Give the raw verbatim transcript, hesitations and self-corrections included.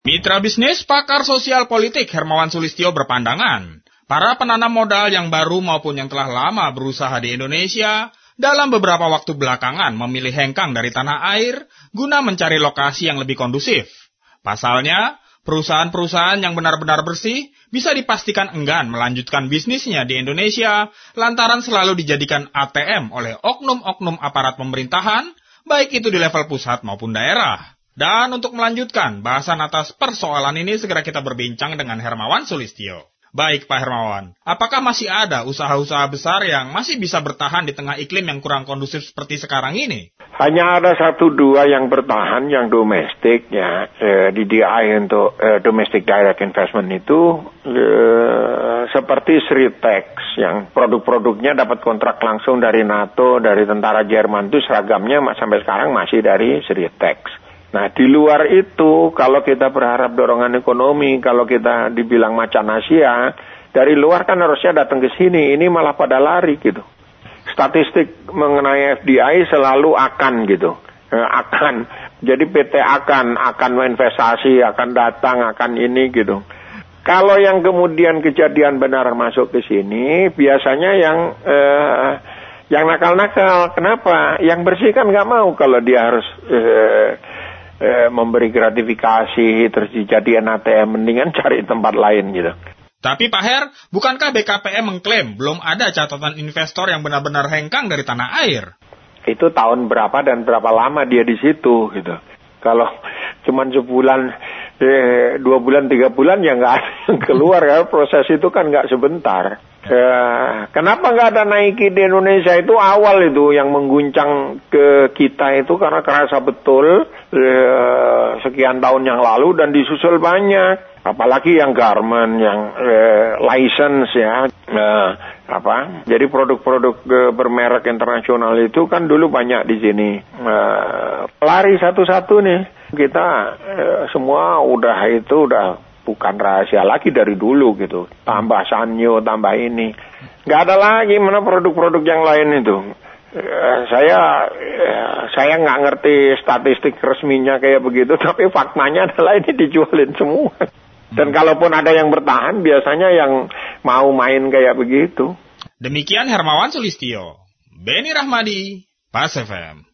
Mitra bisnis pakar sosial politik Hermawan Sulistyo berpandangan, para penanam modal yang baru maupun yang telah lama berusaha di Indonesia dalam beberapa waktu belakangan memilih hengkang dari tanah air guna mencari lokasi yang lebih kondusif. Pasalnya, perusahaan-perusahaan yang benar-benar bersih bisa dipastikan enggan melanjutkan bisnisnya di Indonesia lantaran selalu dijadikan A T M oleh oknum-oknum aparat pemerintahan, baik itu di level pusat maupun daerah. Dan untuk melanjutkan bahasan atas persoalan ini, segera kita berbincang dengan Hermawan Sulistyo. Baik Pak Hermawan, apakah masih ada usaha-usaha besar yang masih bisa bertahan di tengah iklim yang kurang kondusif seperti sekarang ini? Hanya ada satu dua yang bertahan, yang domestik ya, eh, di D I untuk eh, Domestic Direct Investment itu eh, seperti Sritex yang produk-produknya dapat kontrak langsung dari NATO, dari tentara Jerman, itu seragamnya sampai sekarang masih dari Sritex. Nah, di luar itu, kalau kita berharap dorongan ekonomi, kalau kita dibilang macan Asia, dari luar kan harusnya datang ke sini, ini malah pada lari gitu. Statistik mengenai F D I selalu akan gitu, eh, akan. Jadi P T akan, akan investasi, akan datang, akan ini gitu. Kalau yang kemudian kejadian benar masuk ke sini, biasanya yang eh, yang nakal-nakal. Kenapa? Yang bersih kan nggak mau kalau dia harus eh, Eh, memberi gratifikasi terus dijadikan A T M, mendingan cari tempat lain gitu. Tapi Pak Her, bukankah B K P M mengklaim belum ada catatan investor yang benar-benar hengkang dari tanah air? Itu tahun berapa dan berapa lama dia di situ gitu. Kalau cuman sebulan, eh, dua bulan, tiga bulan ya nggak ada yang keluar ya. Proses itu kan nggak sebentar. Eh, kenapa nggak ada Nike di Indonesia? Itu awal itu yang mengguncang ke kita itu karena kerasa betul eh, sekian tahun yang lalu dan disusul banyak. Apalagi yang garment, yang eh, license ya. Eh, apa? Jadi produk-produk eh, bermerek internasional itu kan dulu banyak di sini. Eh, lari satu-satu nih. Kita eh, semua udah itu udah bukan rahasia lagi dari dulu gitu. Tambah Sanyo, tambah ini. Nggak ada lagi mana produk-produk yang lain itu. Eh, saya eh, saya nggak ngerti statistik resminya kayak begitu, tapi faktanya adalah ini dijualin semua. Dan kalaupun ada yang bertahan, biasanya yang mau main kayak begitu. Demikian Hermawan Sulistyo, Beni Rahmadi, Pas F M.